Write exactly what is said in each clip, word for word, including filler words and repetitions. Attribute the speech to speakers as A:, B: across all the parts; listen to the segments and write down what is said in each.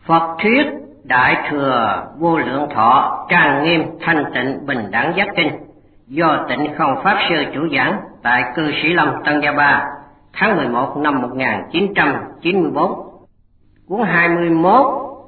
A: Phật thuyết Đại Thừa Vô Lượng Thọ Trang Nghiêm Thanh Tịnh Bình Đẳng Giác Kinh do Tịnh Không Pháp Sư chủ giảng tại Cư Sĩ Lâm Tân Gia Ba tháng mười một năm một nghìn chín trăm chín mươi bốn. Cuốn hai mươi mốt.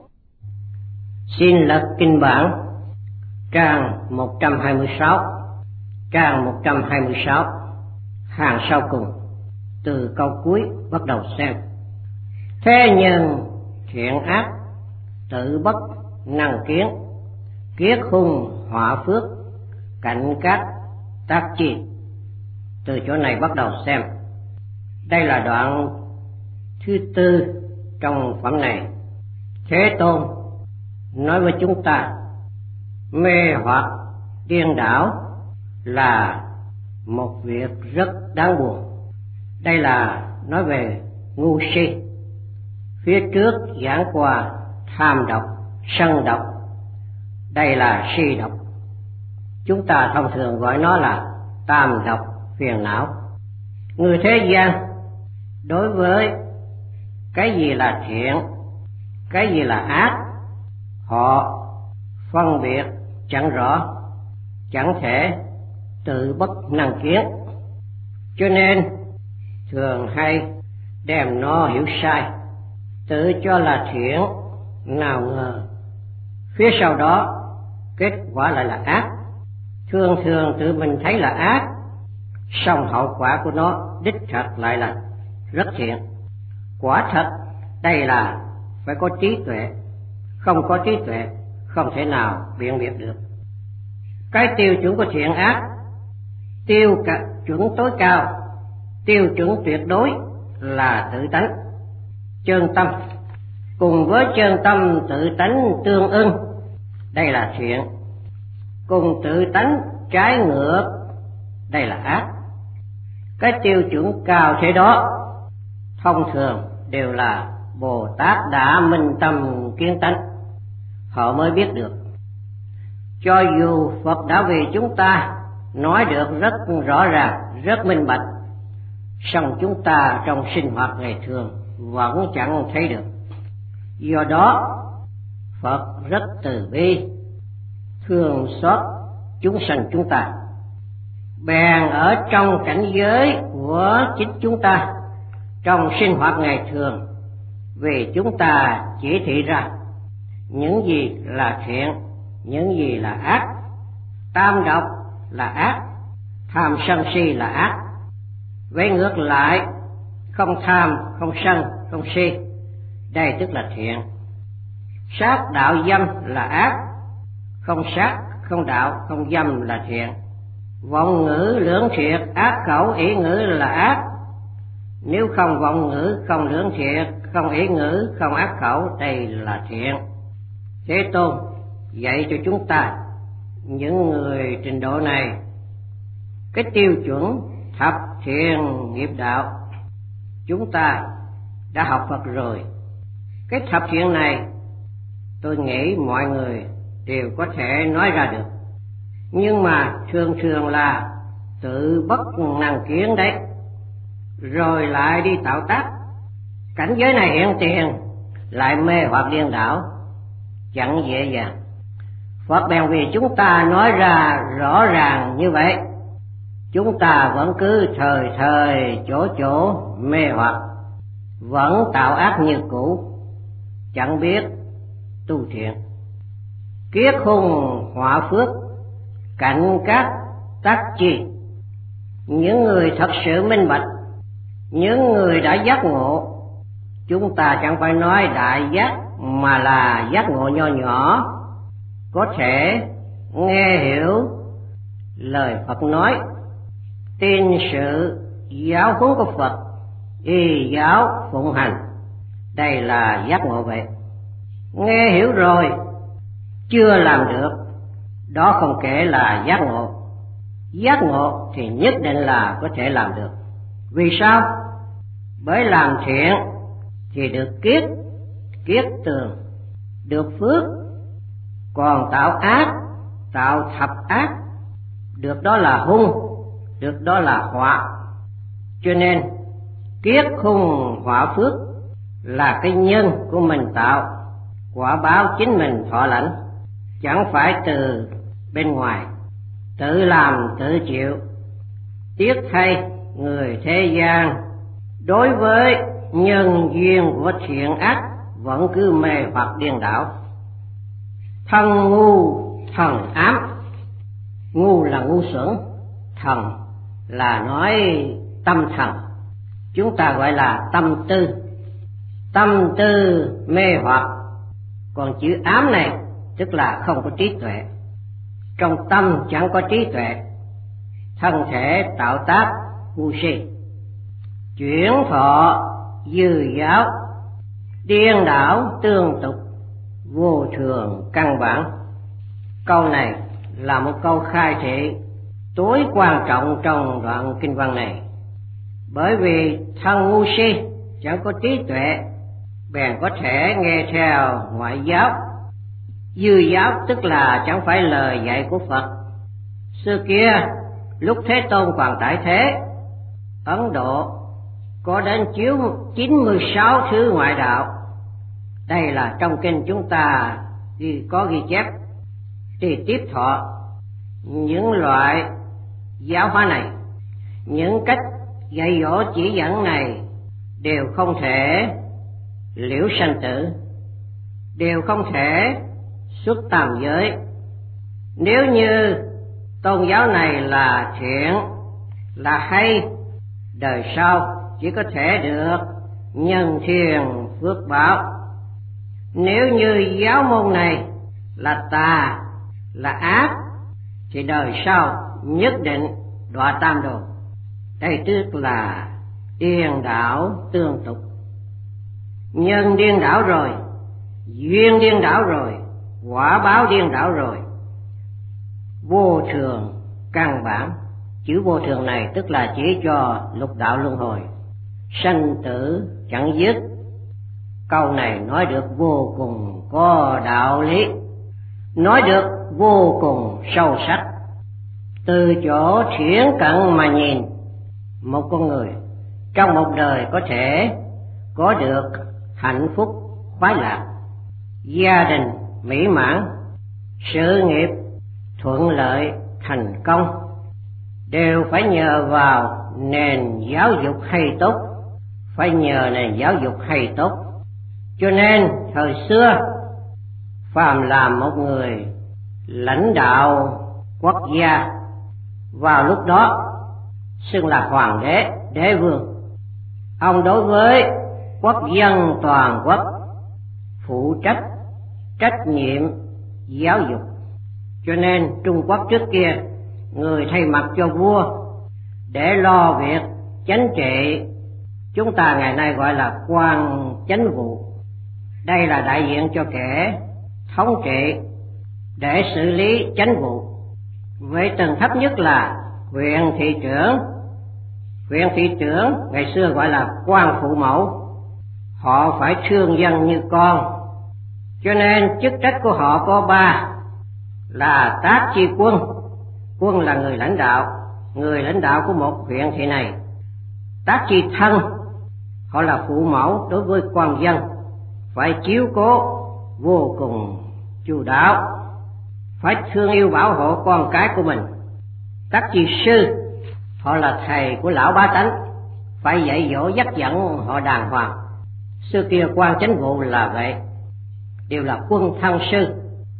A: Xin lật kinh bản. Trang một trăm hai mươi sáu. Trang một trăm hai mươi sáu, hàng sau cùng, từ câu cuối bắt đầu xem. Thế nhân thiện ác tự bất năng kiến, kiết hung họa phước, cảnh cát tác chi. Từ chỗ này bắt đầu xem. Đây là đoạn thứ tư trong phẩm này. Thế Tôn nói với chúng ta, mê hoặc điên đảo là một việc rất đáng buồn. Đây là nói về ngu si. Phía trước giảng qua tham độc, sân độc, đây là si độc. Chúng ta thông thường gọi nó là tam độc phiền não. Người thế gian đối với cái gì là thiện, cái gì là ác, họ phân biệt chẳng rõ, chẳng thể tự bất năng kiến, cho nên thường hay đem nó hiểu sai, tự cho là thiện, nào ngờ phía sau đó kết quả lại là ác. Thường thường tự mình thấy là ác, song hậu quả của nó đích thật lại là rất thiện. Quả thật đây là phải có trí tuệ, không có trí tuệ không thể nào biện biệt được. Cái tiêu chuẩn của thiện ác, tiêu chuẩn tối cao, tiêu chuẩn tuyệt đối là tự tánh, chân tâm. Cùng với chân tâm tự tánh tương ưng, đây là thiện. Cùng tự tánh trái ngược, đây là ác. Cái tiêu chuẩn cao thế đó thông thường đều là Bồ Tát đã minh tâm kiến tánh, họ mới biết được. Cho dù Phật đã vì chúng ta nói được rất rõ ràng, rất minh bạch, song chúng ta trong sinh hoạt ngày thường vẫn chẳng thấy được. Do đó Phật rất từ bi, thương xót chúng sanh chúng ta. Bèn ở trong cảnh giới của chính chúng ta, trong sinh hoạt ngày thường, vì chúng ta chỉ thị ra những gì là thiện, những gì là ác. Tam độc là ác, tham sân si là ác. Vậy ngược lại, không tham, không sân, không si, đây tức là thiện. Sát đạo dâm là ác, không sát, không đạo, không dâm là thiện. Vọng ngữ lưỡng thiệt, ác khẩu ý ngữ là ác. Nếu không vọng ngữ, không lưỡng thiệt, không ý ngữ, không ác khẩu, đây là thiện. Thế Tôn dạy cho chúng ta, những người trình độ này, cái tiêu chuẩn thập thiện nghiệp đạo. Chúng ta đã học Phật rồi. Cái thập thiện này tôi nghĩ mọi người đều có thể nói ra được, nhưng mà thường thường là tự bất năng kiến đấy, rồi lại đi tạo tác. Cảnh giới này hiện tiền lại mê hoặc điên đảo, chẳng dễ dàng. Phật bèn vì chúng ta nói ra rõ ràng như vậy, chúng ta vẫn cứ thời thời chỗ chỗ mê hoặc, vẫn tạo ác như cũ, chẳng biết tu thiện. Kiết hung họa phước, cảnh cát tác chi. Những người thật sự minh bạch, những người đã giác ngộ, chúng ta chẳng phải nói đại giác, mà là giác ngộ nho nhỏ, có thể nghe hiểu lời Phật nói, tin sự giáo huấn của Phật, y giáo phụng hành, đây là giác ngộ vậy. Nghe hiểu rồi chưa làm được, đó không kể là giác ngộ. Giác ngộ thì nhất định là có thể làm được. Vì sao? Bởi làm thiện thì được kiết, kiết tường, được phước. Còn tạo ác, tạo thập ác, được đó là hung, được đó là họa. Cho nên kiết hung họa phước là cái nhân của mình tạo, quả báo chính mình thọ lãnh, chẳng phải từ bên ngoài, tự làm tự chịu. Tiếc thay người thế gian đối với nhân duyên của thiện ác vẫn cứ mê hoặc điên đảo. Thân ngu thần ám, ngu là ngu xuẩn, thần là nói tâm thần, chúng ta gọi là tâm tư. Tâm tư mê hoặc, còn chữ ám này tức là không có trí tuệ. Trong tâm chẳng có trí tuệ, thân thể tạo tác ngu si, chuyển thọ dư giáo, điên đảo tương tục, vô thường căn bản. Câu này là một câu khai thị tối quan trọng trong đoạn kinh văn này. Bởi vì thân ngu si chẳng có trí tuệ, bèn có thể nghe theo ngoại giáo. Dư giáo tức là chẳng phải lời dạy của Phật. Xưa kia lúc Thế Tôn còn tại thế, Ấn Độ có đến chiếu chín mươi sáu thứ ngoại đạo. Đây là trong kinh chúng ta ghi có ghi chép. Thì tiếp thọ những loại giáo hóa này, những cách dạy dỗ chỉ dẫn này đều không thể liễu sanh tử, đều không thể xuất tam giới. Nếu như tôn giáo này là thiện, là hay, đời sau chỉ có thể được nhân thiên phước báo. Nếu như giáo môn này là tà, là ác, thì đời sau nhất định đọa tam đồ. Đây tức là điên đảo tương tục. Nhân điên đảo rồi, duyên điên đảo rồi, quả báo điên đảo rồi. Vô thường căn bản, chữ vô thường này tức là chỉ cho lục đạo luân hồi, sanh tử chẳng dứt. Câu này nói được vô cùng có đạo lý, nói được vô cùng sâu sắc. Từ chỗ thiển cận mà nhìn, một con người trong một đời có thể có được hạnh phúc khoái lạc, gia đình mỹ mãn, sự nghiệp thuận lợi thành công, đều phải nhờ vào nền giáo dục hay tốt, phải nhờ nền giáo dục hay tốt. Cho nên thời xưa phàm làm một người lãnh đạo quốc gia, vào lúc đó xưng là hoàng đế, đế vương. Ông đối với quốc dân toàn quốc phụ trách trách nhiệm giáo dục. Cho nên Trung Quốc trước kia người thay mặt cho vua để lo việc chánh trị, chúng ta ngày nay gọi là quan chánh vụ. Đây là đại diện cho kẻ thống trị để xử lý chánh vụ. Với tầng thấp nhất là huyện thị trưởng. Huyện thị trưởng ngày xưa gọi là quan phụ mẫu, họ phải thương dân như con. Cho nên chức trách của họ có ba, là tác chi quân. Quân là người lãnh đạo, người lãnh đạo của một huyện thị này. Tác chi thân, họ là phụ mẫu đối với quan dân, phải chiếu cố vô cùng chu đáo, phải thương yêu bảo hộ con cái của mình. Tác chi sư, họ là thầy của lão bá tánh, phải dạy dỗ dắt dẫn họ đàng hoàng. Xưa kia quan chánh vụ là vậy, đều là quân thân sư,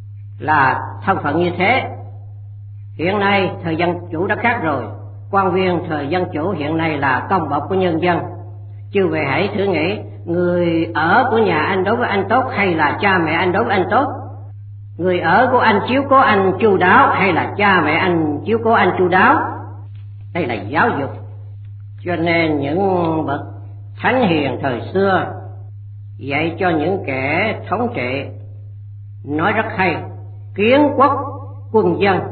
A: là thân phận như thế. Hiện nay thời dân chủ đã khác rồi, quan viên thời dân chủ hiện nay là công bộc của nhân dân. Chư vị hãy thử nghĩ, người ở của nhà anh đối với anh tốt hay là cha mẹ anh đối với anh tốt? Người ở của anh chiếu cố anh chu đáo hay là cha mẹ anh chiếu cố anh chu đáo? Đây là giáo dục. Cho nên những bậc thánh hiền thời xưa dạy cho những kẻ thống trị nói rất hay: kiến quốc quân dân,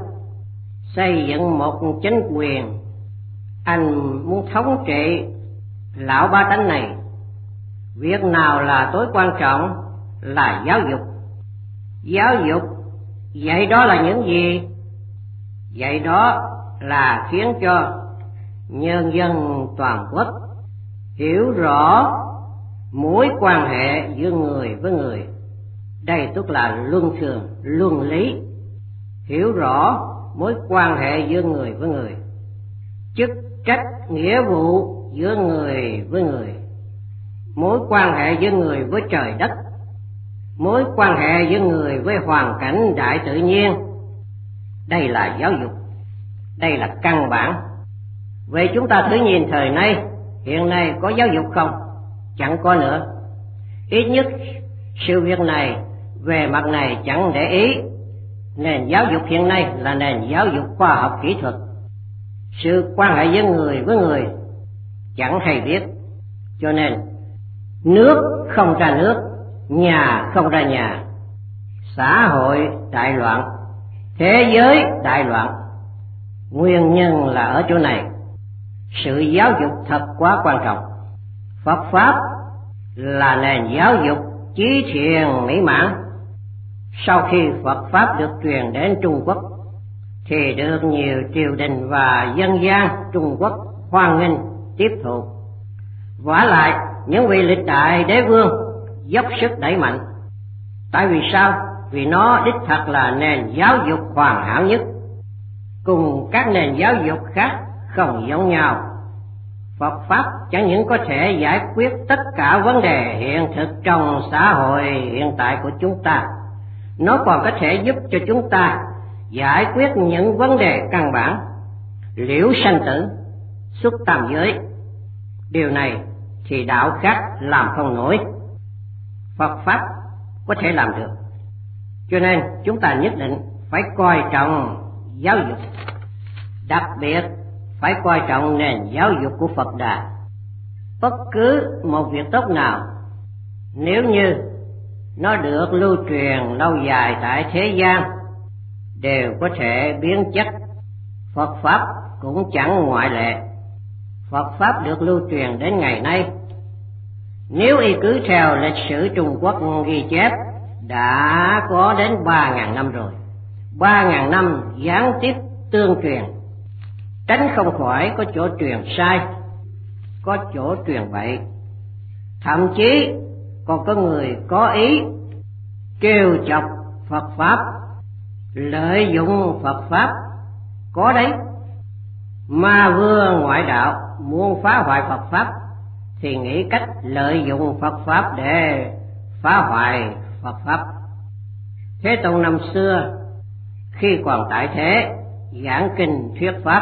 A: xây dựng một chính quyền. Anh muốn thống trị lão ba tánh này, việc nào là tối quan trọng? Là giáo dục. Giáo dục dạy đó là những gì? Dạy đó là khiến cho nhân dân toàn quốc hiểu rõ mối quan hệ giữa người với người, Đây tức là luân thường, luân lý, hiểu rõ mối quan hệ giữa người với người, chức trách nghĩa vụ giữa người với người, mối quan hệ giữa người với trời đất, mối quan hệ giữa người với hoàn cảnh đại tự nhiên. Đây là giáo dục, đây là căn bản. Vậy chúng ta thử nhìn thời nay, hiện nay có giáo dục không? Chẳng có nữa. Ít nhất sự việc này về mặt này chẳng để ý. Nền giáo dục hiện nay là nền giáo dục khoa học kỹ thuật. Sự quan hệ giữa người với người chẳng hay biết. Cho nên nước không ra nước, nhà không ra nhà, xã hội đại loạn, thế giới đại loạn. Nguyên nhân là ở chỗ này. Sự giáo dục thật quá quan trọng. Phật Pháp là nền giáo dục chí thiện mỹ mãn. Sau khi Phật Pháp được truyền đến Trung Quốc thì được nhiều triều đình và dân gian Trung Quốc hoan nghênh tiếp thụ. Vả lại những vị lịch đại đế vương dốc sức đẩy mạnh. Tại vì sao? Vì nó đích thật là nền giáo dục hoàn hảo nhất, cùng các nền giáo dục khác không giống nhau. Phật Pháp chẳng những có thể giải quyết tất cả vấn đề hiện thực trong xã hội hiện tại của chúng ta, nó còn có thể giúp cho chúng ta giải quyết những vấn đề căn bản, liễu sanh tử, xuất tam giới. Điều này thì đạo khác làm không nổi, Phật Pháp có thể làm được. Cho nên chúng ta nhất định phải coi trọng giáo dục, đặc biệt phải coi trọng nền giáo dục của Phật Đà. Bất cứ một việc tốt nào, nếu như nó được lưu truyền lâu dài tại thế gian, đều có thể biến chất. Phật Pháp cũng chẳng ngoại lệ. Phật Pháp được lưu truyền đến ngày nay, nếu y cứ theo lịch sử Trung Quốc ghi chép, đã có đến ba ngàn năm rồi. Ba ngàn năm gián tiếp tương truyền, tránh không khỏi có chỗ truyền sai, có chỗ truyền bậy, thậm chí còn có người có ý trêu chọc Phật Pháp, lợi dụng Phật Pháp. Có đấy, ma vương ngoại đạo muốn phá hoại Phật Pháp thì nghĩ cách lợi dụng Phật Pháp để phá hoại Phật Pháp. Thế Tông năm xưa khi còn tại thế giảng kinh thuyết Pháp,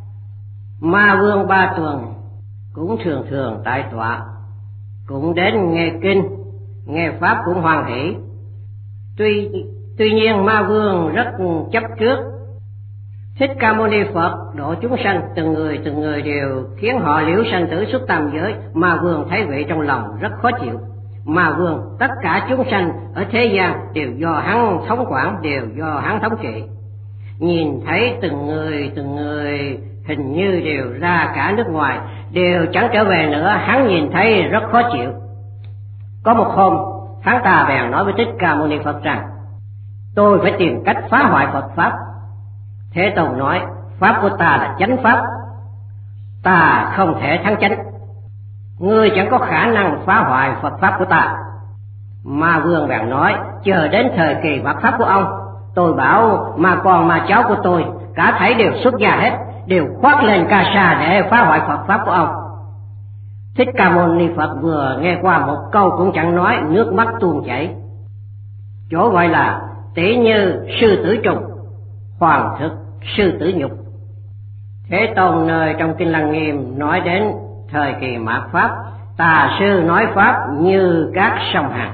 A: ma vương Ba Tuần cũng thường thường tại tọa, cũng đến nghe kinh, nghe Pháp cũng hoan hỷ. Tuy tuy nhiên ma vương rất chấp trước. Thích Ca Mâu Ni Phật độ chúng sanh từng người từng người đều khiến họ liễu sanh tử xuất tam giới. Ma vương thấy vậy trong lòng rất khó chịu. Ma vương tất cả chúng sanh ở thế gian đều do hắn thống quản, đều do hắn thống trị. Nhìn thấy từng người từng người hình như đều ra cả nước ngoài, đều chẳng trở về nữa, hắn nhìn thấy rất khó chịu. Có một hôm, hắn ta bèn nói với Thích Ca Mâu Ni Phật rằng: tôi phải tìm cách phá hoại Phật Pháp. Thế Tôn nói: Pháp của ta là chánh Pháp, ta không thể thắng chánh, ngươi chẳng có khả năng phá hoại Phật Pháp của ta. Ma vương bèn nói: chờ đến thời kỳ Phật Pháp của ông, tôi bảo mà con mà cháu của tôi cả thảy đều xuất gia hết, đều khoác lên ca sa để phá hoại Phật Pháp của ông. Thích Ca Mâu Ni Phật vừa nghe qua một câu cũng chẳng nói, nước mắt tuôn chảy. Chỗ gọi là tỷ như sư tử trùng, hoàng thực sư tử nhục. Thế Tôn nơi trong Kinh Lăng Nghiêm nói đến thời kỳ mạt Pháp, tà sư nói Pháp như các sông Hằng.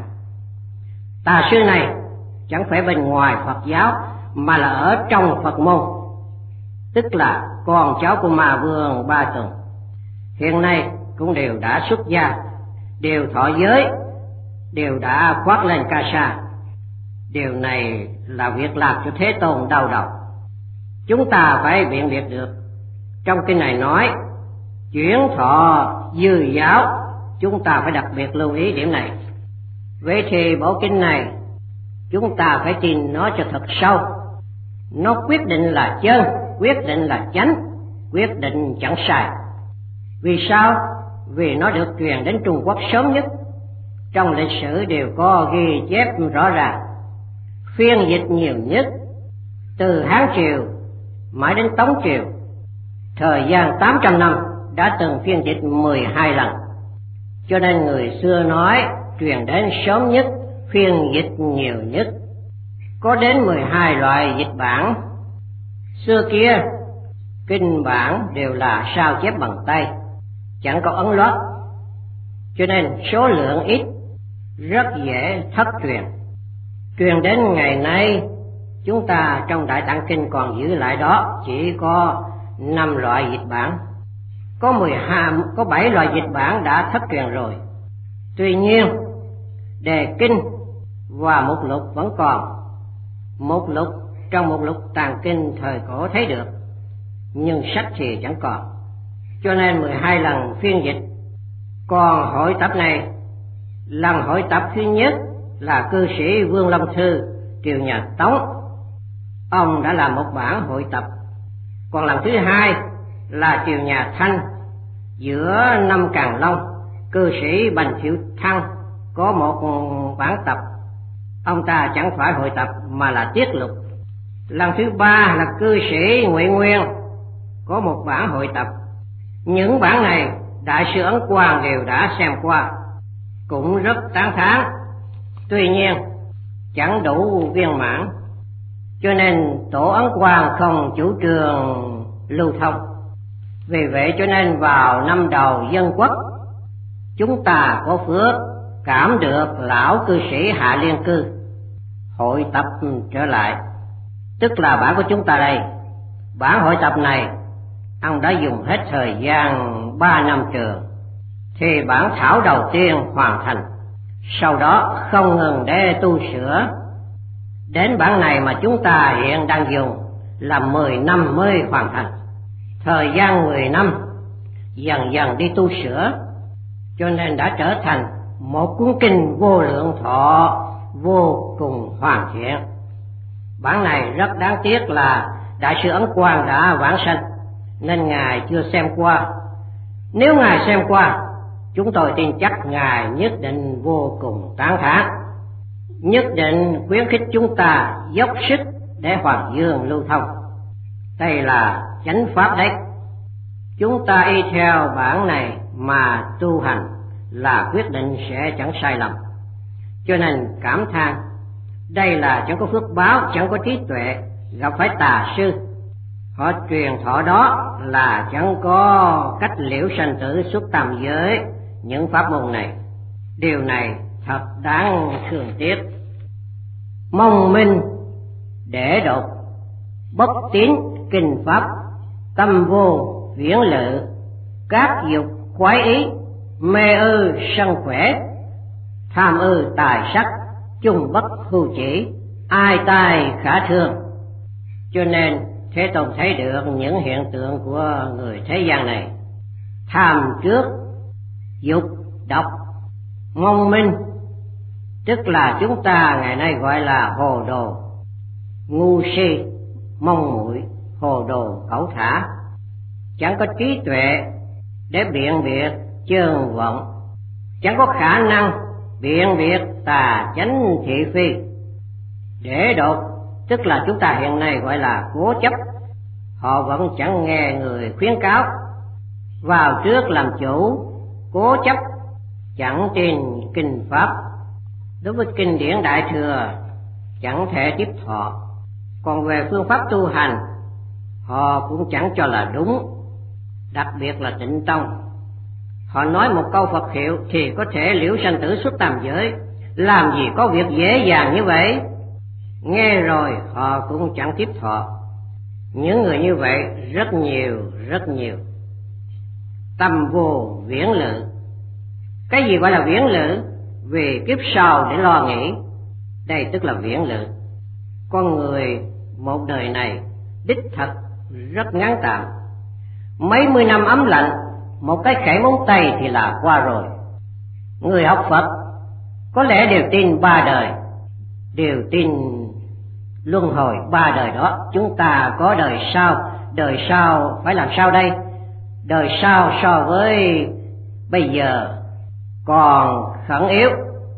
A: Tà sư này chẳng phải bên ngoài Phật giáo, mà là ở trong Phật môn, tức là con cháu của ma vương Ba Tuần. Hiện nay cũng đều đã xuất gia, đều thọ giới, đều đã khoác lên ca sa. Điều này là việc làm cho Thế Tôn đau đầu. Chúng ta phải biện biệt được. Trong kinh này nói chuyển thọ dư giáo, chúng ta phải đặc biệt lưu ý điểm này. Vậy thì bộ kinh này chúng ta phải tin nó cho thật sâu. Nó quyết định là chân, quyết định là chánh, quyết định chẳng sai. Vì sao? Vì nó được truyền đến Trung Quốc sớm nhất. trong lịch sử đều có ghi chép rõ ràng. Phiên dịch nhiều nhất từ Hán Triều mãi đến Tống Triều, thời gian tám trăm năm đã từng phiên dịch mười hai lần. Cho nên người xưa nói truyền đến sớm nhất, phiên dịch nhiều nhất. Có đến mười hai loại dịch bản. Xưa kia kinh bản đều là sao chép bằng tay, chẳng có ấn loát, cho nên số lượng ít, rất dễ thất truyền. Truyền đến ngày nay, chúng ta trong Đại Tạng Kinh còn giữ lại đó chỉ có năm loại dịch bản. Có mười hai, có bảy loại dịch bản đã thất truyền rồi. Tuy nhiên, đề kinh và mục lục vẫn còn. Mục lục trong mục lục Tạng Kinh thời cổ thấy được, nhưng sách thì chẳng còn. Cho nên mười hai lần phiên dịch. Còn hội tập này, lần hội tập thứ nhất là cư sĩ Vương Long Thư, triều nhà Tống. Ông đã làm một bản hội tập. Còn lần thứ hai là triều nhà Thanh, giữa năm Càn Long, cư sĩ Bành Thiệu Thăng có một bản tập. Ông ta chẳng phải hội tập mà là tiết lục. Lần thứ ba là cư sĩ Ngụy Nguyên có một bản hội tập. Những bản này Đại sư Ấn Quang đều đã xem qua, cũng rất tán thán. Tuy nhiên chẳng đủ viên mãn, cho nên tổ Ấn Quang không chủ trương lưu thông. Vì vậy cho nên vào năm đầu Dân Quốc, chúng ta có phước cảm được lão cư sĩ Hạ Liên Cư hội tập trở lại, tức là bản của chúng ta đây. Bản hội tập này ông đã dùng hết thời gian ba năm trường thì bản thảo đầu tiên hoàn thành, sau đó không ngừng để tu sửa. Đến bản này mà chúng ta hiện đang dùng là mười năm mới hoàn thành. Thời gian mười năm dần dần đi tu sửa, cho nên đã trở thành một cuốn kinh vô lượng thọ vô cùng hoàn thiện. Bản này rất đáng tiếc là Đại sư Ấn Quang đã vãng sanh, nên Ngài chưa xem qua. Nếu Ngài xem qua, chúng tôi tin chắc Ngài nhất định vô cùng tán thán, nhất định khuyến khích chúng ta dốc sức để Hoàng Dương lưu thông. Đây là chánh pháp đấy. Chúng ta y theo bản này mà tu hành là quyết định sẽ chẳng sai lầm. Cho nên cảm than, đây là chẳng có phước báo, chẳng có trí tuệ, gặp phải tà sư. Họ truyền thọ đó là chẳng có cách liễu sanh tử xuất tam giới, những pháp môn này. Điều này thật đáng thương tiếc. Mong minh để đột, bất tín kinh pháp, tâm vô viễn lự, các dục khoái ý, mê ư sân khỏe, tham ư tài sắc, chung bất hưu chỉ, ai tai khả thương. Cho nên Thế Tôn thấy được những hiện tượng của người thế gian này: tham trước, dục độc, mong minh, tức là chúng ta ngày nay gọi là hồ đồ, ngu si, mong muội, hồ đồ cẩu thả, chẳng có trí tuệ để biện biệt chơn vọng, chẳng có khả năng biện biệt tà chánh thị phi. Để đột tức là chúng ta hiện nay gọi là cố chấp, họ vẫn chẳng nghe người khuyến cáo, vào trước làm chủ, cố chấp, chẳng tin kinh pháp. Đối với kinh điển Đại Thừa chẳng thể tiếp thọ. Còn về phương pháp tu hành, họ cũng chẳng cho là đúng. Đặc biệt là Tịnh Tông, họ nói một câu Phật hiệu thì có thể liễu sanh tử xuất tam giới. Làm gì có việc dễ dàng như vậy? Nghe rồi họ cũng chẳng tiếp thọ. Những người như vậy rất nhiều, rất nhiều. Tâm vô viễn lự. Cái gì gọi là viễn lự? Vì kiếp sau để lo nghĩ. Đây tức là viễn lự. Con người một đời này đích thật rất ngắn tạm. Mấy mươi năm ấm lạnh, một cái khẽ móng tay thì là qua rồi. Người học Phật có lẽ đều tin ba đời, đều tin luân hồi ba đời đó. Chúng ta có đời sau, đời sau phải làm sao đây? Đời sau so với bây giờ còn khẩn yếu,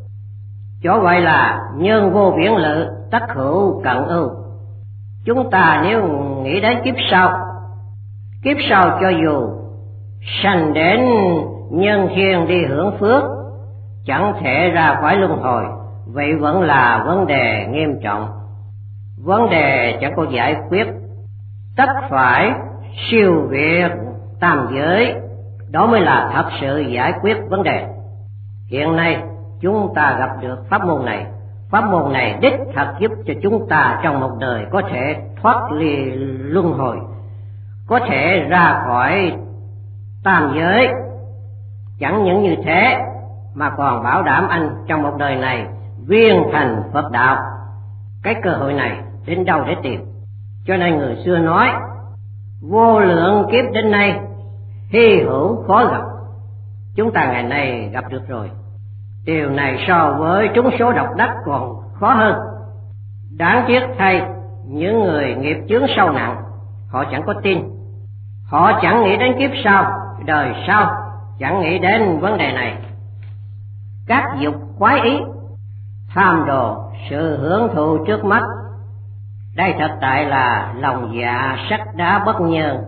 A: Chỗ gọi là nhân vô viễn lự, tất hữu cận ưu. Chúng ta nếu nghĩ đến kiếp sau, kiếp sau cho dù sanh đến nhân thiên đi hưởng phước, chẳng thể ra khỏi luân hồi, vậy vẫn là vấn đề nghiêm trọng. Vấn đề chẳng có giải quyết, tất phải siêu việt tam giới, đó mới là thật sự giải quyết vấn đề. Hiện nay chúng ta gặp được pháp môn này, pháp môn này đích thật giúp cho chúng ta trong một đời có thể thoát ly luân hồi, có thể ra khỏi tam giới. Chẳng những như thế mà còn bảo đảm anh trong một đời này viên thành Phật đạo. Cái cơ hội này đến đâu để tìm? Cho nên người xưa nói vô lượng kiếp đến nay hy hữu khó gặp. Chúng ta ngày nay gặp được rồi. Điều này so với trúng số độc đắc còn khó hơn. Đáng tiếc thay, những người nghiệp chướng sâu nặng, họ chẳng có tin, họ chẳng nghĩ đến kiếp sau, đời sau, chẳng nghĩ đến vấn đề này. Các dục khoái ý, tham đồ, sự hưởng thụ trước mắt, đây thật tại là lòng dạ sắt đá bất nhơn,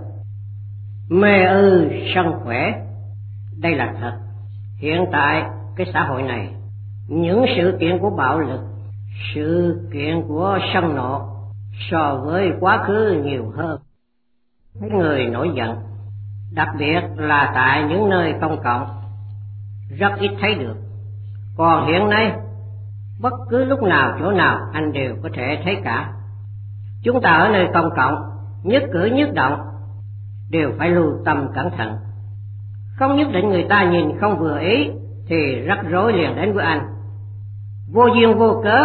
A: mê ư sân khỏe. Đây là thật. Hiện tại cái xã hội này, những sự kiện của bạo lực, sự kiện của sân nộ so với quá khứ nhiều hơn. Mấy người nổi giận, đặc biệt là tại những nơi công cộng, rất ít thấy được. Còn hiện nay, bất cứ lúc nào chỗ nào anh đều có thể thấy cả. Chúng ta ở nơi công cộng, nhất cử nhất động đều phải lưu tâm cẩn thận. Không nhất định người ta nhìn không vừa ý thì rắc rối liền đến với anh. Vô duyên vô cớ,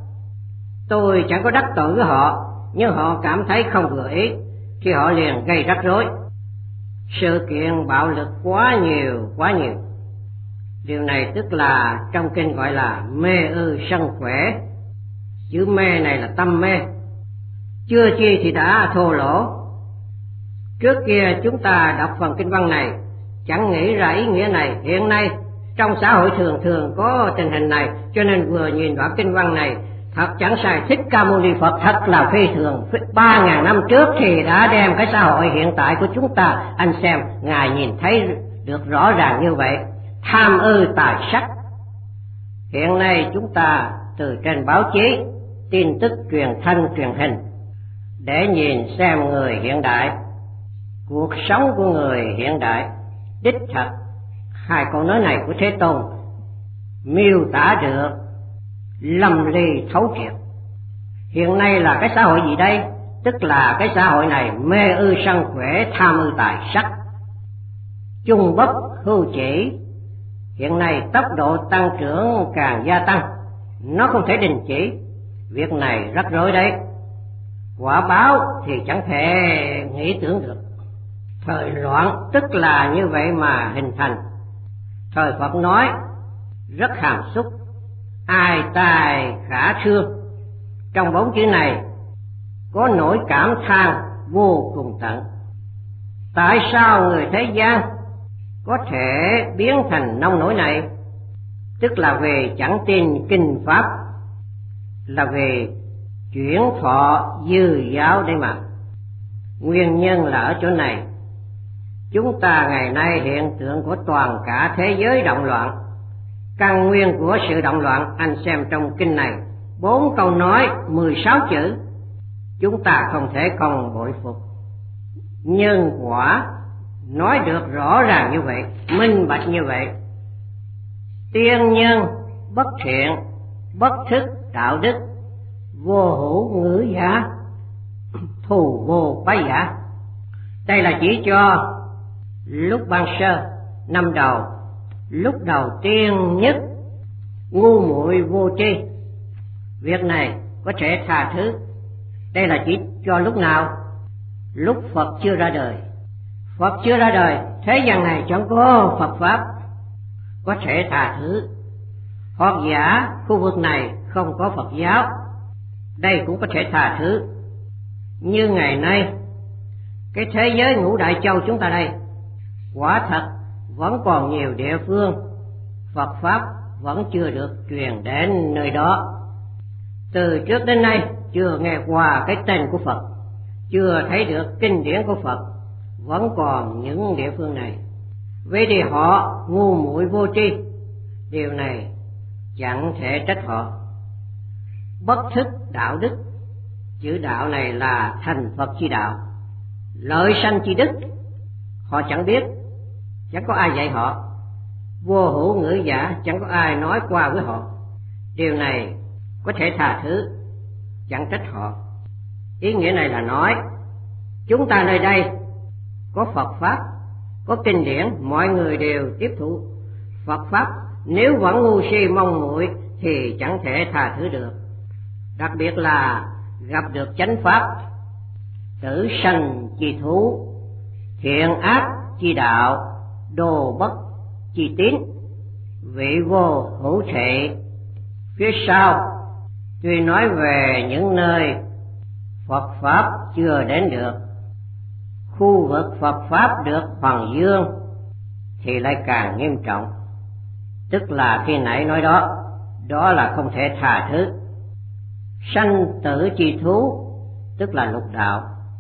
A: tôi chẳng có đắc tội với họ, nhưng họ cảm thấy không vừa ý thì họ liền gây rắc rối. Sự kiện bạo lực quá nhiều, quá nhiều. Điều này tức là trong kinh gọi là mê ư sân khỏe. Chữ mê này là tâm mê, chưa chi thì đã thô lỗ. Trước kia chúng ta đọc phần kinh văn này chẳng nghĩ ra ý nghĩa này. Hiện nay trong xã hội thường thường có tình hình này, cho nên vừa nhìn đoạn kinh văn này thật chẳng sai. Thích Ca Mâu Ni Phật thật là phi thường. Ba ngàn năm trước thì đã đem cái xã hội hiện tại của chúng ta, anh xem, ngài nhìn thấy được rõ ràng như vậy. Tham ư tài sắc. Hiện nay chúng ta từ trên báo chí, tin tức truyền thanh truyền hình để nhìn xem người hiện đại, cuộc sống của người hiện đại. Đích thật hai câu nói này của Thế Tôn miêu tả được lâm ly thấu triệt. Hiện nay là cái xã hội gì đây? Tức là cái xã hội này mê ư sân khỏe, tham ư tài sắc, chung bất hưu chỉ. Hiện nay tốc độ tăng trưởng càng gia tăng, nó không thể đình chỉ. Việc này rắc rối đấy. Quả báo thì chẳng thể nghĩ tưởng được. Thời loạn tức là như vậy mà hình thành. Thời Phật nói rất hàm xúc, ai tài khả thương. Trong bốn chữ này có nỗi cảm than vô cùng tận. Tại sao người thế gian có thể biến thành nông nỗi này? Tức là về chẳng tin kinh pháp, là về chuyển thọ dư giáo đây mà. Nguyên nhân là ở chỗ này. Chúng ta ngày nay hiện tượng của toàn cả thế giới động loạn. Căn nguyên của sự động loạn anh xem trong kinh này, bốn câu nói mười sáu chữ, chúng ta không thể không bội phục. Nhân quả nói được rõ ràng như vậy, minh bạch như vậy. Tiên nhân bất thiện, bất thức đạo đức, vô hữu ngữ giả, thù vô bái giả. Đây là chỉ cho lúc ban sơ, năm đầu, lúc đầu tiên nhất, ngu muội vô tri. Việc này có thể tha thứ. Đây là chỉ cho lúc nào? Lúc Phật chưa ra đời. Phật chưa ra đời, thế gian này chẳng có Phật Pháp, có thể tha thứ. Hoặc giả khu vực này không có Phật giáo, đây cũng có thể tha thứ. Như ngày nay, cái thế giới ngũ đại châu chúng ta đây, quả thật vẫn còn nhiều địa phương Phật Pháp vẫn chưa được truyền đến nơi đó. Từ trước đến nay chưa nghe qua cái tên của Phật, chưa thấy được kinh điển của Phật, vẫn còn những địa phương này. Vậy thì họ ngu muội vô tri, điều này chẳng thể trách họ. Bất thức đạo đức, chữ đạo này là thành Phật chi đạo, lợi sanh chi đức, họ chẳng biết, chẳng có ai dạy họ. Vô hữu ngữ giả, chẳng có ai nói qua với họ. Điều này có thể tha thứ, chẳng trách họ. Ý nghĩa này là nói chúng ta nơi đây có Phật Pháp, có kinh điển, mọi người đều tiếp thụ Phật Pháp. Nếu vẫn ngu si mong muội thì chẳng thể tha thứ được. Đặc biệt là gặp được chánh Pháp, tử sanh chi thú, thiện ác chi đạo, đồ bất chi tín, vị vô hữu thệ. Phía sau tuy nói về những nơi Phật Pháp chưa đến được, khu vực Phật Pháp được hoàng dương thì lại càng nghiêm trọng. Tức là khi nãy nói đó, đó là không thể tha thứ. Sanh tử chi thú, tức là lục đạo.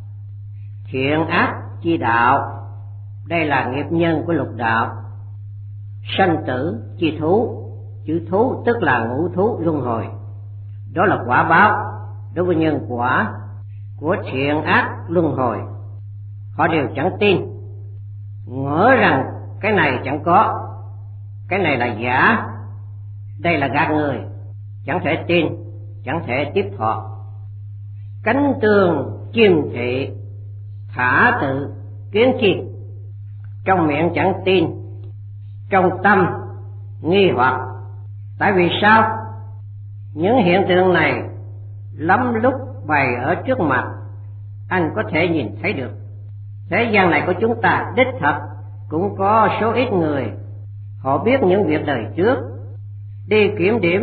A: Thiện ác chi đạo, đây là nghiệp nhân của lục đạo. Sanh tử chi thú, chữ thú tức là ngũ thú luân hồi, đó là quả báo đối với nhân quả của thiện ác luân hồi. Họ đều chẳng tin, ngỡ rằng cái này chẳng có, cái này là giả, đây là gạt người, chẳng thể tin, chẳng thể tiếp thọ. Cánh tường chiêm thị, thả tự kiến chi, trong miệng chẳng tin, trong tâm nghi hoặc. Tại vì sao? Những hiện tượng này lắm lúc bày ở trước mặt, anh có thể nhìn thấy được. Thế gian này của chúng ta đích thật cũng có số ít người họ biết những việc đời trước, đi kiểm điểm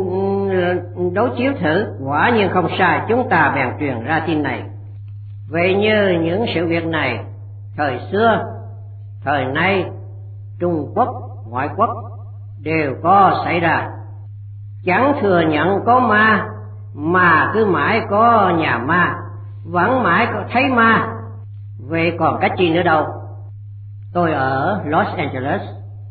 A: đối chiếu thử, quả nhiên không sai, chúng ta bèn truyền ra tin này. Vậy như những sự việc này thời xưa, thời nay, Trung Quốc, ngoại quốc đều có xảy ra. Chẳng thừa nhận có ma, mà cứ mãi có nhà ma, vẫn mãi có thấy ma. Vậy còn cách chi nữa đâu? Tôi ở Los Angeles.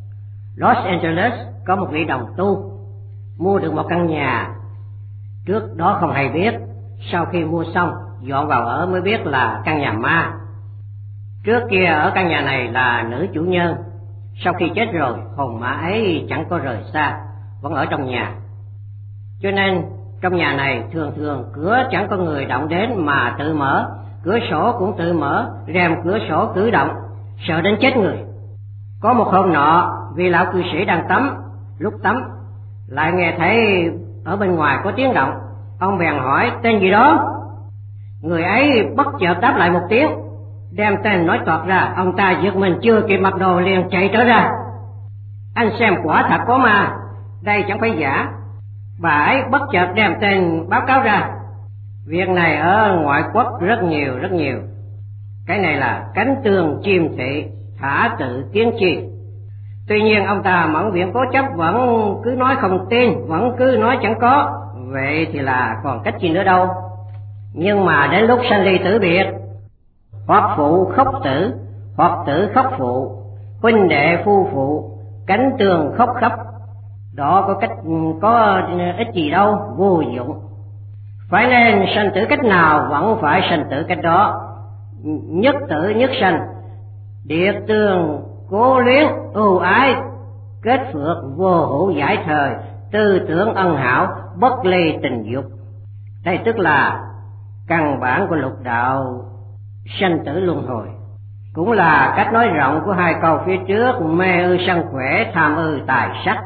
A: Los Angeles có một vị đồng tu mua được một căn nhà. Trước đó không hay biết, sau khi mua xong dọn vào ở mới biết là căn nhà ma. Trước kia ở căn nhà này là nữ chủ nhân, sau khi chết rồi hồn ma ấy chẳng có rời xa, vẫn ở trong nhà. Cho nên trong nhà này thường thường cửa chẳng có người động đến mà tự mở, cửa sổ cũng tự mở, rèm cửa sổ cử động, sợ đến chết người. Có một hôm nọ, vị lão cư sĩ đang tắm, lúc tắm lại nghe thấy ở bên ngoài có tiếng động. Ông bèn hỏi tên gì đó. Người ấy bất chợt đáp lại một tiếng, đem tên nói toạc ra. Ông ta giật mình chưa kịp mặc đồ liền chạy trở ra. Anh xem quả thật có ma, đây chẳng phải giả. Bà ấy bất chợt đem tên báo cáo ra. Việc này ở ngoại quốc rất nhiều rất nhiều. Cái này là cánh tường chiêm thị, thả tự kiến chi. Tuy nhiên ông ta mẫn viện cố chấp, vẫn cứ nói không tin, vẫn cứ nói chẳng có. Vậy thì là còn cách gì nữa đâu. Nhưng mà đến lúc sanh ly tử biệt, hoặc phụ khóc tử, hoặc tử khóc phụ, huynh đệ phu phụ, cánh tường khóc khắp, đó có cách có ích gì đâu, vô dụng. Phải nên sanh tử cách nào vẫn phải sanh tử cách đó. Nhất tử nhất sanh, điệt tường cố luyến ưu ái, kết phược vô hữu giải thời, tư tưởng ân hảo, bất ly tình dục. Đây tức là căn bản của lục đạo sanh tử luân hồi, cũng là cách nói rộng của hai câu phía trước mê ư sân khỏe, tham ư tài sắc.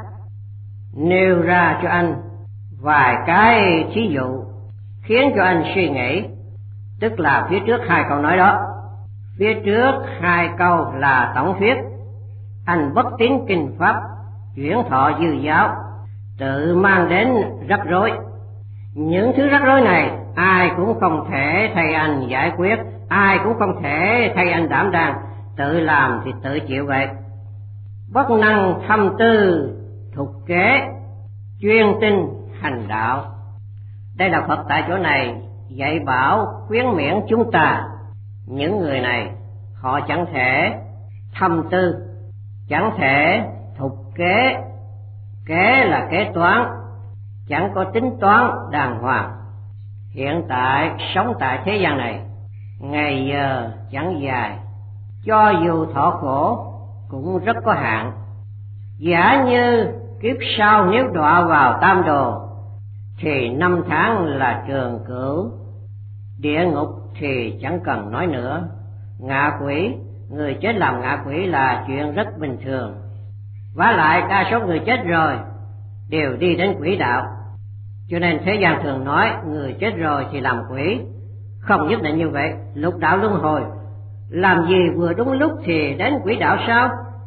A: Nêu ra cho anh vài cái thí dụ khiến cho anh suy nghĩ. Tức là phía trước hai câu nói đó, phía trước hai câu là tổng thuyết, anh bất tín kinh pháp, chuyển thọ dư giáo, tự mang đến rắc rối. Những thứ rắc rối này ai cũng không thể thay anh giải quyết, ai cũng không thể thay anh đảm đang, tự làm thì tự chịu vậy. Bất năng thâm tư thục kế, chuyên tinh hành đạo. Đây là Phật tại chỗ này dạy bảo khuyến miễn chúng ta. Những người này họ chẳng thể thâm tư, chẳng thể thục kế. Kế là kế toán, chẳng có tính toán đàng hoàng. Hiện tại sống tại thế gian này, ngày giờ chẳng dài, cho dù thọ khổ cũng rất có hạn. Giả như kiếp sau nếu đọa vào tam đồ thì năm tháng là trường cửu. Địa ngục thì chẳng cần nói nữa. Ngạ quỷ, người chết làm ngạ quỷ là chuyện rất bình thường. Vả lại đa số người chết rồi đều đi đến quỷ đạo. Cho nên thế gian thường nói người chết rồi thì làm quỷ. Không nhất định như vậy. Lục đạo luân hồi, làm gì vừa đúng lúc thì đến quỷ đạo sao?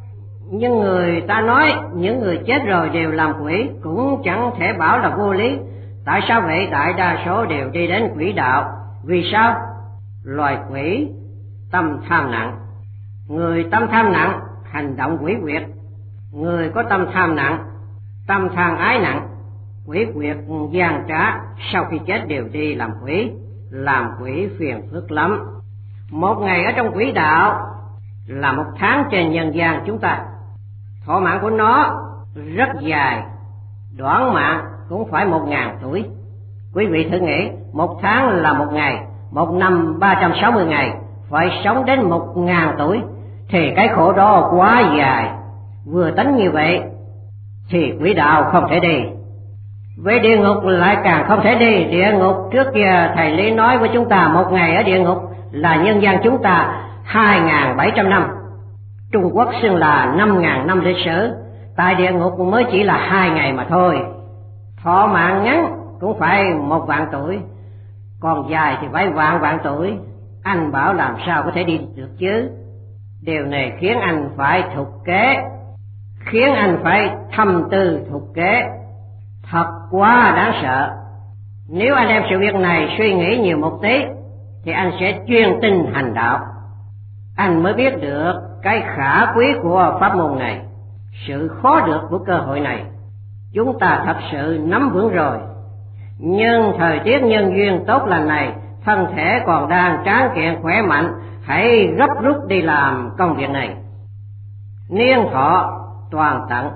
A: Nhưng người ta nói những người chết rồi đều làm quỷ cũng chẳng thể bảo là vô lý. Tại sao vậy? Đại đa số đều đi đến quỷ đạo. Vì sao? Loài quỷ tâm tham nặng. Người tâm tham nặng hành động quỷ quyệt. Người có tâm tham nặng, tâm tham ái nặng, quỷ quyệt gian trá, sau khi chết đều đi làm quỷ. Làm quỷ phiền phức lắm. Một ngày ở trong quỷ đạo là một tháng trên nhân gian chúng ta. Thọ mạng của nó rất dài, đoạn mạng cũng phải một ngàn tuổi. Quý vị thử nghĩ, một tháng là một ngày, một năm ba trăm sáu mươi ngày, phải sống đến một ngàn tuổi, thì cái khổ đó quá dài. Vừa tính như vậy thì quỷ đạo không thể đi. Với địa ngục lại càng không thể đi. Địa ngục trước kia thầy Lý nói với chúng ta, một ngày ở địa ngục là nhân gian chúng ta hai nghìn bảy trăm năm. Trung Quốc xưng là năm nghìn năm lịch sử. Tại địa ngục mới chỉ là hai ngày mà thôi. Thọ mạng ngắn cũng phải một vạn tuổi, còn dài thì phải vạn vạn tuổi. Anh bảo làm sao có thể đi được chứ? Điều này khiến anh phải thục kế, khiến anh phải thâm tư thục kế. Thật quá đáng sợ. Nếu anh đem sự việc này suy nghĩ nhiều một tí thì anh sẽ chuyên tinh hành đạo. Anh mới biết được cái khả quý của pháp môn này, sự khó được của cơ hội này. Chúng ta thật sự nắm vững rồi. Nhưng thời tiết nhân duyên tốt lành này, thân thể còn đang tráng kiện khỏe mạnh, hãy gấp rút đi làm công việc này. Niên thọ toàn tận,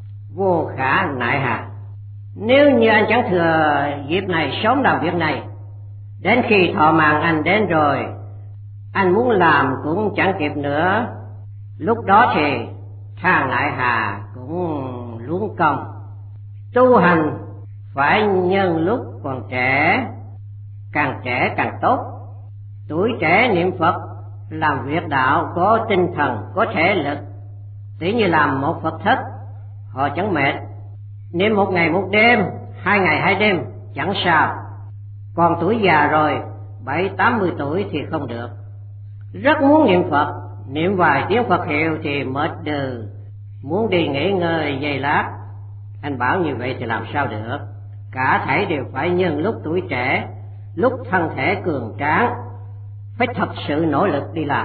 A: vô khả nại hà. Nếu như anh chẳng thừa dịp này sớm làm việc này, đến khi thọ mạng anh đến rồi, anh muốn làm cũng chẳng kịp nữa. Lúc đó thì than nại hà cũng luống công. Tu hành phải nhân lúc còn trẻ, càng trẻ càng tốt. Tuổi trẻ niệm Phật, làm việc đạo có tinh thần, có thể lực. Tỉ như làm một Phật thất, họ chẳng mệt. Niệm một ngày một đêm, hai ngày hai đêm chẳng sao. Còn tuổi già rồi, bảy tám mươi tuổi thì không được. Rất muốn niệm Phật, niệm vài tiếng Phật hiệu thì mệt đừ, muốn đi nghỉ ngơi giây lát. Anh bảo như vậy thì làm sao được? Cả thảy đều phải nhân lúc tuổi trẻ, lúc thân thể cường tráng, phải thật sự nỗ lực đi làm.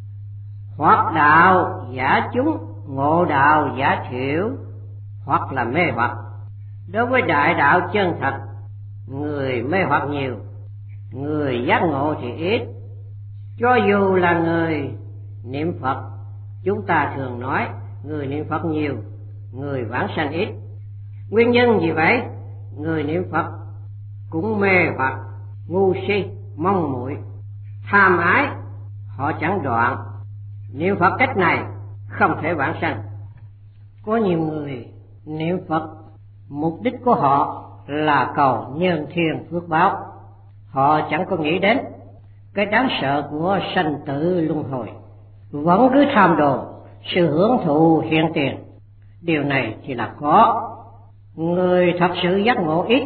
A: Hoặc đạo giả chúng, ngộ đạo giả thiểu, hoặc là mê hoặc. Đối với đại đạo chân thật, người mê hoặc nhiều, người giác ngộ thì ít. Cho dù là người niệm Phật, chúng ta thường nói người niệm Phật nhiều, người vãng sanh ít. Nguyên nhân gì vậy? Người niệm Phật cũng mê hoặc, ngu si, mong muội, tham ái, họ chẳng đoạn. Niệm Phật cách này không thể vãng sanh. Có nhiều người niệm Phật, mục đích của họ là cầu nhân thiên phước báo. Họ chẳng có nghĩ đến cái đáng sợ của sanh tử luân hồi, vẫn cứ tham đồ sự hưởng thụ hiện tiền. Điều này thì là khó. Người thật sự giác ngộ ít.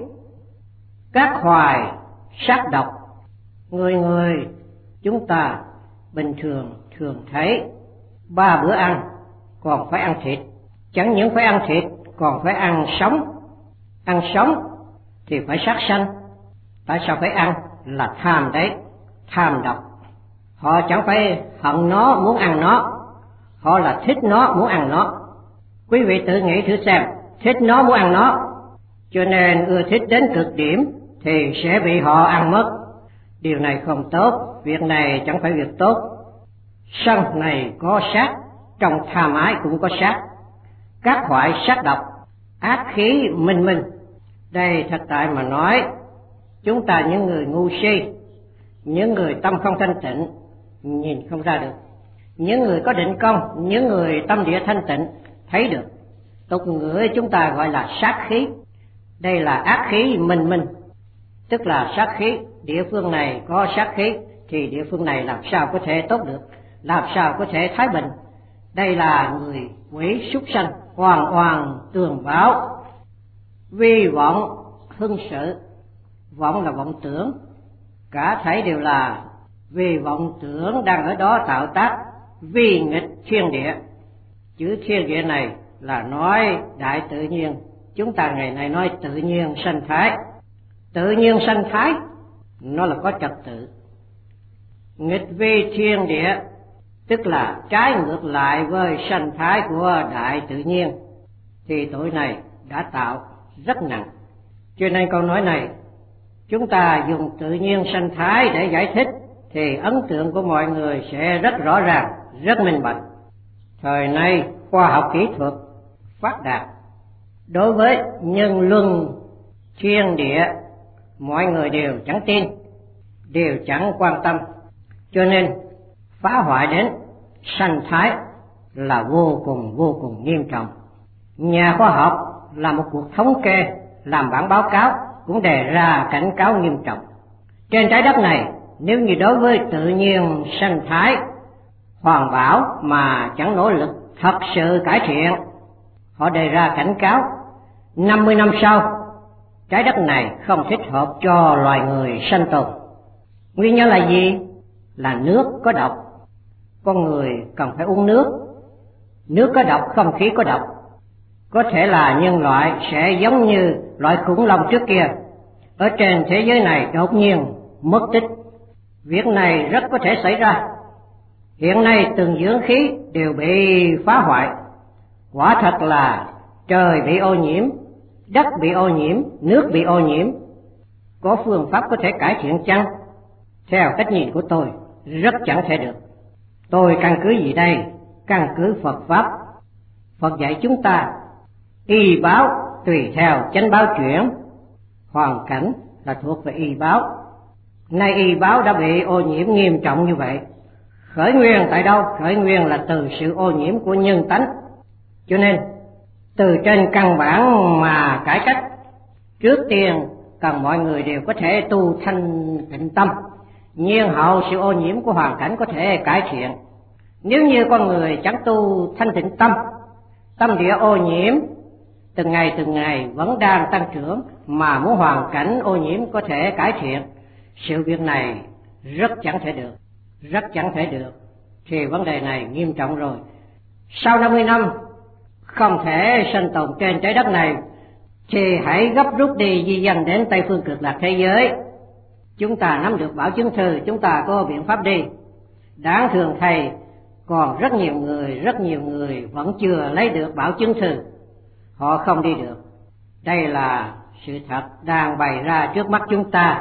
A: Các hoài sát độc, người người chúng ta bình thường thường thấy ba bữa ăn còn phải ăn thịt. Chẳng những phải ăn thịt, còn phải ăn sống. Ăn sống thì phải sát sanh. Tại sao phải ăn? Là tham đấy, tham độc. Họ chẳng phải hận nó muốn ăn nó, họ là thích nó muốn ăn nó. Quý vị tự nghĩ thử xem, thích nó muốn ăn nó, cho nên ưa thích đến cực điểm thì sẽ bị họ ăn mất. Điều này không tốt, việc này chẳng phải việc tốt. Sân này có sát, trong tha mái cũng có sát. Các loại sát độc, ác khí minh minh. Đây thật tại mà nói, chúng ta những người ngu si, những người tâm không thanh tịnh, nhìn không ra được. Những người có định công, những người tâm địa thanh tịnh thấy được. Tục ngữ chúng ta gọi là sát khí. Đây là ác khí minh minh, tức là sát khí. Địa phương này có sát khí thì địa phương này làm sao có thể tốt được, làm sao có thể thái bình. Đây là người quỷ súc sanh, hoàn hoàn tường báo, vi vọng hưng sự. Vọng là vọng tưởng, cả thảy đều là vì vọng tưởng đang ở đó tạo tác, vi nghịch thiên địa. Chữ thiên địa này là nói đại tự nhiên, chúng ta ngày nay nói tự nhiên sanh thái. Tự nhiên sanh thái nó là có trật tự. Nghịch vi thiên địa tức là trái ngược lại với sanh thái của đại tự nhiên, thì tội này đã tạo rất nặng. Cho nên câu nói này chúng ta dùng tự nhiên sanh thái để giải thích thì ấn tượng của mọi người sẽ rất rõ ràng, rất minh bạch. Thời nay khoa học kỹ thuật phát đạt, đối với nhân luân thiên địa mọi người đều chẳng tin, đều chẳng quan tâm, cho nên phá hoại đến sanh thái là vô cùng vô cùng nghiêm trọng. Nhà khoa học làm một cuộc thống kê, làm bản báo cáo cũng đề ra cảnh cáo nghiêm trọng. Trên trái đất này, nếu như đối với tự nhiên sanh thái hoàn bảo mà chẳng nỗ lực thật sự cải thiện, họ đề ra cảnh cáo năm mươi năm sau trái đất này không thích hợp cho loài người sanh tồn. Nguyên nhân là gì? Là nước có độc. Con người cần phải uống nước. Nước có độc, không khí có độc. Có thể là nhân loại sẽ giống như loại khủng long trước kia, ở trên thế giới này đột nhiên mất tích. Việc này rất có thể xảy ra. Hiện nay từng dưỡng khí đều bị phá hoại. Quả thật là trời bị ô nhiễm, đất bị ô nhiễm, nước bị ô nhiễm. Có phương pháp có thể cải thiện chăng? Theo cách nhìn của tôi, rất chẳng thể được. Tôi căn cứ gì đây? Căn cứ Phật Pháp. Phật dạy chúng ta y báo tùy theo chánh báo chuyển. Hoàn cảnh là thuộc về y báo. Nay y báo đã bị ô nhiễm nghiêm trọng như vậy. Khởi nguyên tại đâu? Khởi nguyên là từ sự ô nhiễm của nhân tánh. Cho nên từ trên căn bản mà cải cách, trước tiên cần mọi người đều có thể tu thanh tịnh tâm, nhiên hậu sự ô nhiễm của hoàn cảnh có thể cải thiện. Nếu như con người chẳng tu thanh tịnh tâm, tâm địa ô nhiễm từng ngày từng ngày vẫn đang tăng trưởng, mà muốn hoàn cảnh ô nhiễm có thể cải thiện, sự việc này rất chẳng thể được, rất chẳng thể được. Thì vấn đề này nghiêm trọng rồi. Sau năm mươi năm không thể sinh tồn trên trái đất này, thì hãy gấp rút đi di dân đến Tây phương cực lạc thế giới. Chúng ta nắm được bảo chứng thư, chúng ta có biện pháp đi. Đáng thường thầy, còn rất nhiều người, rất nhiều người vẫn chưa lấy được bảo chứng thư. Họ không đi được. Đây là sự thật đang bày ra trước mắt chúng ta.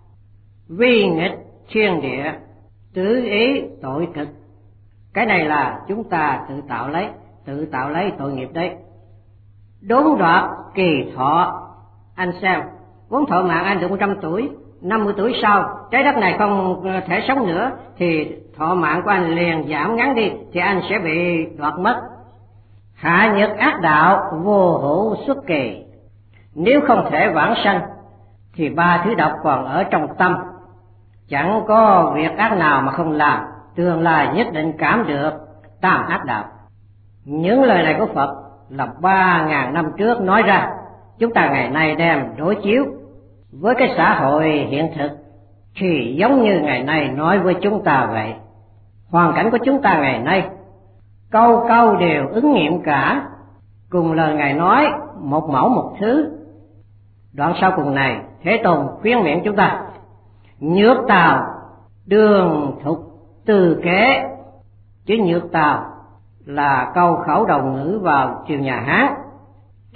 A: Vi nghịch thiên địa, tứ ý tội cực. Cái này là chúng ta tự tạo lấy, tự tạo lấy tội nghiệp đấy. Đốn đoạt kỳ thọ. Anh xem, vốn thọ mạng anh được một trăm tuổi, năm mươi tuổi sau trái đất này không thể sống nữa, thì thọ mạng của anh liền giảm ngắn đi, thì anh sẽ bị đoạt mất. Hạ nhật ác đạo, vô hữu xuất kỳ. Nếu không thể vãng sanh thì ba thứ độc còn ở trong tâm, chẳng có việc ác nào mà không làm, tương lai nhất định cảm được tam ác đạo. Những lời này của Phật là ba ngàn năm trước nói ra, chúng ta ngày nay đem đối chiếu với cái xã hội hiện thực thì giống như ngày nay nói với chúng ta vậy. Hoàn cảnh của chúng ta ngày nay câu câu đều ứng nghiệm cả, cùng lời Ngài nói một mẫu một thứ. Đoạn sau cùng này Thế Tôn khuyên miệng chúng ta: nhược tào đường thục từ kế. Chữ nhược tào là câu khẩu đầu ngữ vào triều nhà Hán,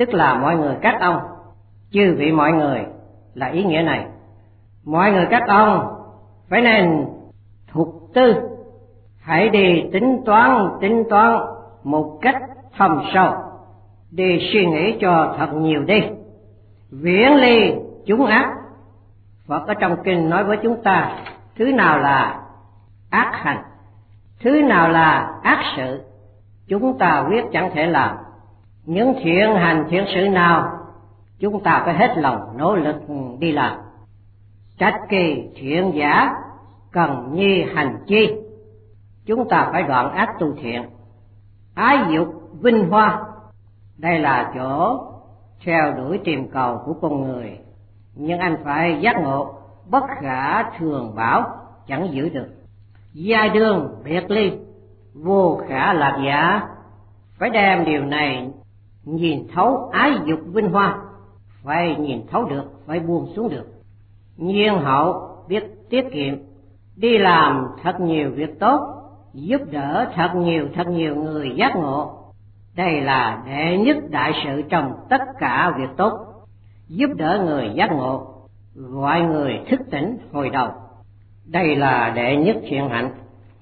A: tức là mọi người các ông. Chư vị mọi người là ý nghĩa này. Mọi người các ông phải nên thuộc tư, hãy đi tính toán tính toán một cách thâm sâu, đi suy nghĩ cho thật nhiều đi, viễn ly chúng ác. Phật ở trong kinh nói với chúng ta thứ nào là ác hành, thứ nào là ác sự, chúng ta quyết chẳng thể làm. Những thiện hành thiện sự nào chúng ta phải hết lòng nỗ lực đi làm. Trách kỳ thiện giả cần nhi hành chi, chúng ta phải đoạn ác tu thiện. Ái dục vinh hoa, đây là chỗ theo đuổi tìm cầu của con người, nhưng anh phải giác ngộ bất khả thường bảo, chẳng giữ được. Giai đường biệt ly, vô khả lạc giả, phải đem điều này nhìn thấu ái dục vinh hoa, phải nhìn thấu được, phải buông xuống được. Nhiên hậu biết tiết kiệm, đi làm thật nhiều việc tốt, giúp đỡ thật nhiều thật nhiều người giác ngộ. Đây là đệ nhất đại sự trong tất cả việc tốt, giúp đỡ người giác ngộ, gọi người thức tỉnh hồi đầu. Đây là đệ nhất thiện hạnh.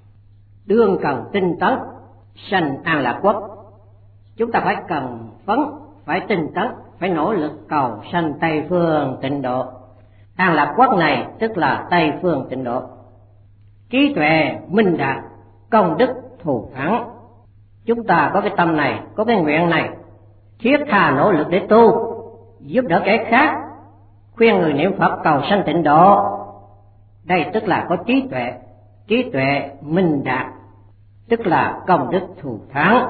A: Đương cần tinh tấn, sanh an lạc quốc. Chúng ta phải cần phấn, phải tinh tấn, phải nỗ lực cầu sanh Tây phương tịnh độ. An lạc quốc này tức là Tây phương tịnh độ. Trí tuệ minh đạt, công đức thù thắng. Chúng ta có cái tâm này, có cái nguyện này, thiết tha nỗ lực để tu, giúp đỡ kẻ khác, khuyên người niệm Phật cầu sanh tịnh độ. Đây tức là có trí tuệ, trí tuệ minh đạt, tức là công đức thù thắng.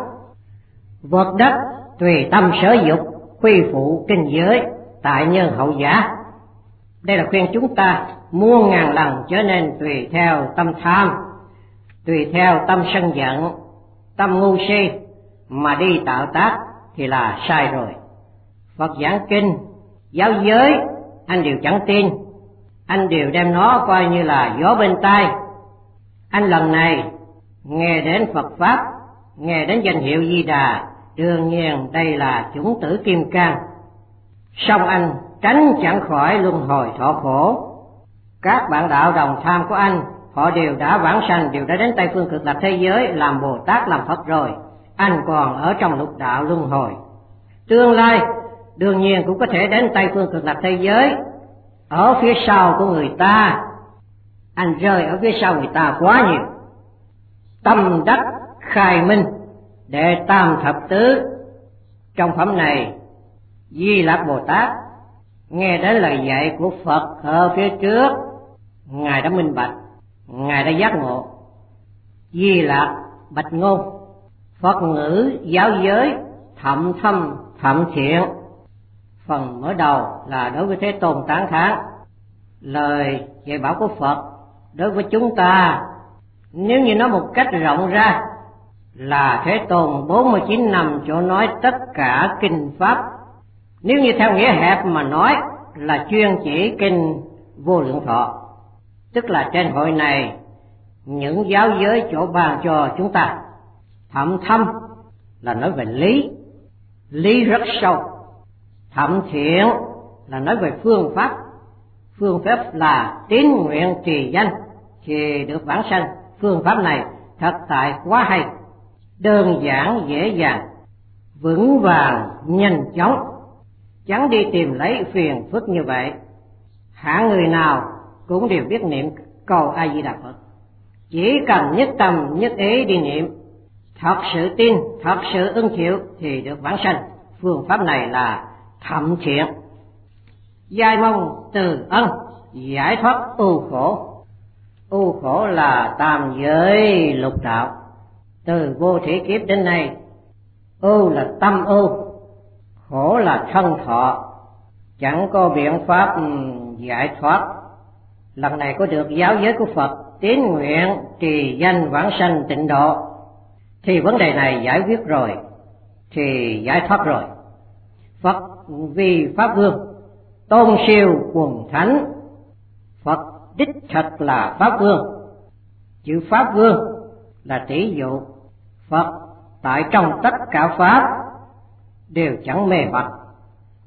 A: Vật đất tùy tâm sở dục, huy phụ kinh giới, tại nhân hậu giả. Đây là khuyên chúng ta muôn ngàn lần trở nên tùy theo tâm tham, tùy theo tâm sân giận, tâm ngu si mà đi tạo tác thì là sai rồi. Phật giảng kinh, giáo giới anh đều chẳng tin, anh đều đem nó coi như là gió bên tai. Anh lần này nghe đến Phật Pháp, nghe đến danh hiệu Di Đà, đương nhiên đây là chủng tử kim cang, song anh tránh chẳng khỏi luân hồi thọ khổ. Các bạn đạo đồng tham của anh, họ đều đã vãng sanh, đều đã đến Tây phương cực lạc thế giới làm Bồ Tát làm Phật rồi. Anh còn ở trong lục đạo luân hồi. Tương lai đương nhiên cũng có thể đến Tây phương cực lạc thế giới. Ở phía sau của người ta, anh rơi ở phía sau người ta quá nhiều. Tâm đắc khai minh, đệ tam thập tứ. Trong phẩm này, Di Lặc Bồ Tát nghe đến lời dạy của Phật ở phía trước, Ngài đã minh bạch, Ngài đã giác ngộ. Di Lặc bạch ngôn, Phật ngữ giáo giới thậm thâm thậm thiện. Phần mở đầu là đối với Thế Tôn tán thán lời dạy bảo của Phật đối với chúng ta. Nếu như nói một cách rộng ra là Thế Tôn bốn mươi chín năm chỗ nói tất cả kinh pháp. Nếu như theo nghĩa hẹp mà nói là chuyên chỉ kinh Vô Lượng Thọ, tức là trên hội này những giáo giới chỗ ban cho chúng ta. Thậm thâm là nói về lý, lý rất sâu. Thậm thiện là nói về phương pháp, phương pháp là tín nguyện trì danh thì được vãng sanh. Phương pháp này thật tại quá hay, đơn giản dễ dàng, vững vàng nhanh chóng, chẳng đi tìm lấy phiền phức như vậy. Hạng người nào cũng đều biết niệm câu A Di Đà Phật, chỉ cần nhất tâm nhất ý đi niệm, thật sự tin, thật sự ứng chịu thì được vãng sanh. Phương pháp này là thậm thiện. Giai mong từ ân, giải thoát ưu khổ. Ưu khổ là tam giới lục đạo, từ vô thủy kiếp đến nay. Ưu là tâm ưu, khổ là thân thọ, chẳng có biện pháp giải thoát. Lần này có được giáo giới của Phật, tín nguyện trì danh vãng sanh tịnh độ, thì vấn đề này giải quyết rồi, thì giải thoát rồi. Phật vì Pháp Vương, tôn siêu quần thánh. Phật đích thật là Pháp Vương. Chữ Pháp Vương là tỷ dụ. Phật tại trong tất cả Pháp đều chẳng mê hoặc,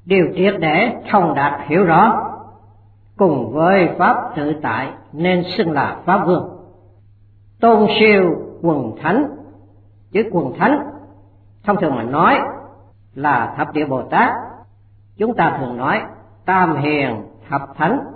A: điều triệt để thông đạt hiểu rõ, cùng với pháp tự tại nên xưng là Pháp Vương. Tôn siêu quần thánh, chữ quần thánh thông thường mà nói là thập địa Bồ Tát, chúng ta thường nói tam hiền thập thánh,